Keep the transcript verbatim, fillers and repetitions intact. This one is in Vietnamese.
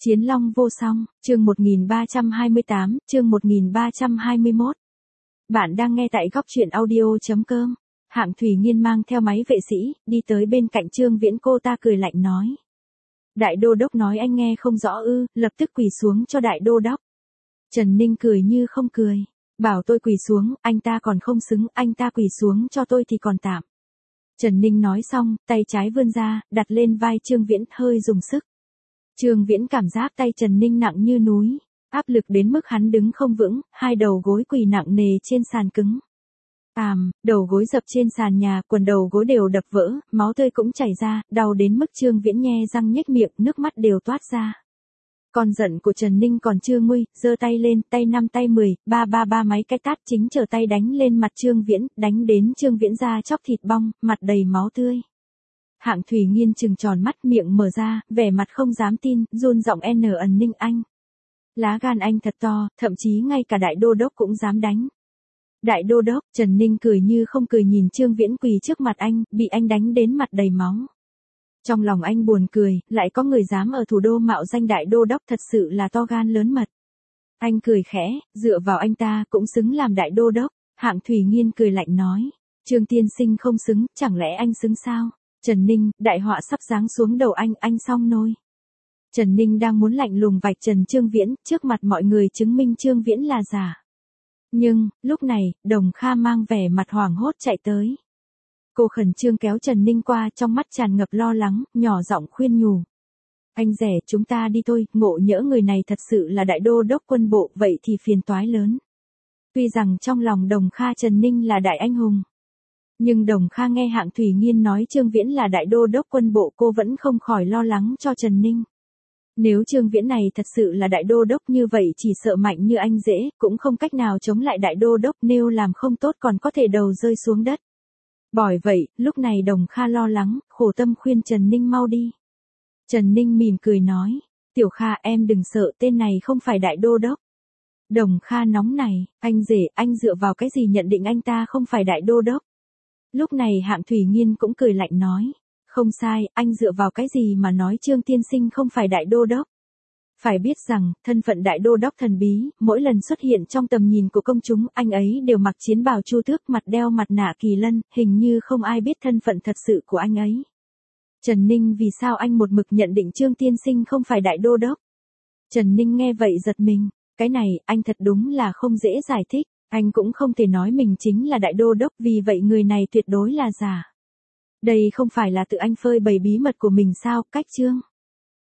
Chiến Long vô song, chương một nghìn ba trăm hai mươi tám, chương một nghìn ba trăm hai mươi mốt. Bạn đang nghe tại góc truyện audio.com. Hạng Thủy Nghiên mang theo máy vệ sĩ, đi tới bên cạnh Trương Viễn, cô ta cười lạnh nói. Đại đô đốc nói anh nghe không rõ ư, lập tức quỳ xuống cho đại đô đốc. Trần Ninh cười như không cười. Bảo tôi quỳ xuống, anh ta còn không xứng, anh ta quỳ xuống cho tôi thì còn tạm. Trần Ninh nói xong, tay trái vươn ra, đặt lên vai Trương Viễn, hơi dùng sức. Trương Viễn cảm giác tay Trần Ninh nặng như núi, áp lực đến mức hắn đứng không vững, hai đầu gối quỳ nặng nề trên sàn cứng. Àm, đầu gối dập trên sàn nhà, quần đầu gối đều đập vỡ, máu tươi cũng chảy ra, đau đến mức Trương Viễn nhe răng nhếch miệng, nước mắt đều toát ra. Con giận của Trần Ninh còn chưa nguôi, giơ tay lên, tay năm tay mười, ba ba ba mấy cái tát chính trở tay đánh lên mặt Trương Viễn, đánh đến Trương Viễn da chóc thịt bong, mặt đầy máu tươi. Hạng Thủy Nghiên trừng tròn mắt, miệng mở ra, vẻ mặt không dám tin, run giọng N ẩn Ninh anh. Lá gan anh thật to, thậm chí ngay cả đại đô đốc cũng dám đánh. Đại đô đốc, Trần Ninh cười như không cười nhìn Trương Viễn quỳ trước mặt anh, bị anh đánh đến mặt đầy máu. Trong lòng anh buồn cười, lại có người dám ở thủ đô mạo danh đại đô đốc, thật sự là to gan lớn mật. Anh cười khẽ, dựa vào anh ta cũng xứng làm đại đô đốc. Hạng Thủy Nghiên cười lạnh nói. Trương tiên sinh không xứng, chẳng lẽ anh xứng sao? Trần Ninh, đại họa sắp giáng xuống đầu anh, anh xong nôi. Trần Ninh đang muốn lạnh lùng vạch trần Trương Viễn, trước mặt mọi người chứng minh Trương Viễn là giả. Nhưng, lúc này, Đồng Kha mang vẻ mặt hoảng hốt chạy tới. Cô khẩn trương kéo Trần Ninh qua, trong mắt tràn ngập lo lắng, nhỏ giọng khuyên nhủ. Anh rể, chúng ta đi thôi, ngộ nhỡ người này thật sự là đại đô đốc quân bộ, vậy thì phiền toái lớn. Tuy rằng trong lòng Đồng Kha Trần Ninh là đại anh hùng. Nhưng Đồng Kha nghe Hạng Thủy Nghiên nói Trương Viễn là đại đô đốc quân bộ, cô vẫn không khỏi lo lắng cho Trần Ninh. Nếu Trương Viễn này thật sự là đại đô đốc như vậy, chỉ sợ mạnh như anh dễ, cũng không cách nào chống lại đại đô đốc, nếu làm không tốt còn có thể đầu rơi xuống đất. Bởi vậy, lúc này Đồng Kha lo lắng, khổ tâm khuyên Trần Ninh mau đi. Trần Ninh mỉm cười nói, Tiểu Kha em đừng sợ, tên này không phải đại đô đốc. Đồng Kha nóng này, anh rể, anh dựa vào cái gì nhận định anh ta không phải đại đô đốc? Lúc này Hạng Thủy Nghiên cũng cười lạnh nói. Không sai, anh dựa vào cái gì mà nói Trương tiên sinh không phải đại đô đốc? Phải biết rằng, thân phận đại đô đốc thần bí, mỗi lần xuất hiện trong tầm nhìn của công chúng, anh ấy đều mặc chiến bào chu tước, mặt đeo mặt nạ kỳ lân, hình như không ai biết thân phận thật sự của anh ấy. Trần Ninh, vì sao anh một mực nhận định Trương tiên sinh không phải đại đô đốc? Trần Ninh nghe vậy giật mình, cái này, anh thật đúng là không dễ giải thích. Anh cũng không thể nói mình chính là đại đô đốc, vì vậy người này tuyệt đối là giả. Đây không phải là tự anh phơi bày bí mật của mình sao? Cách chương.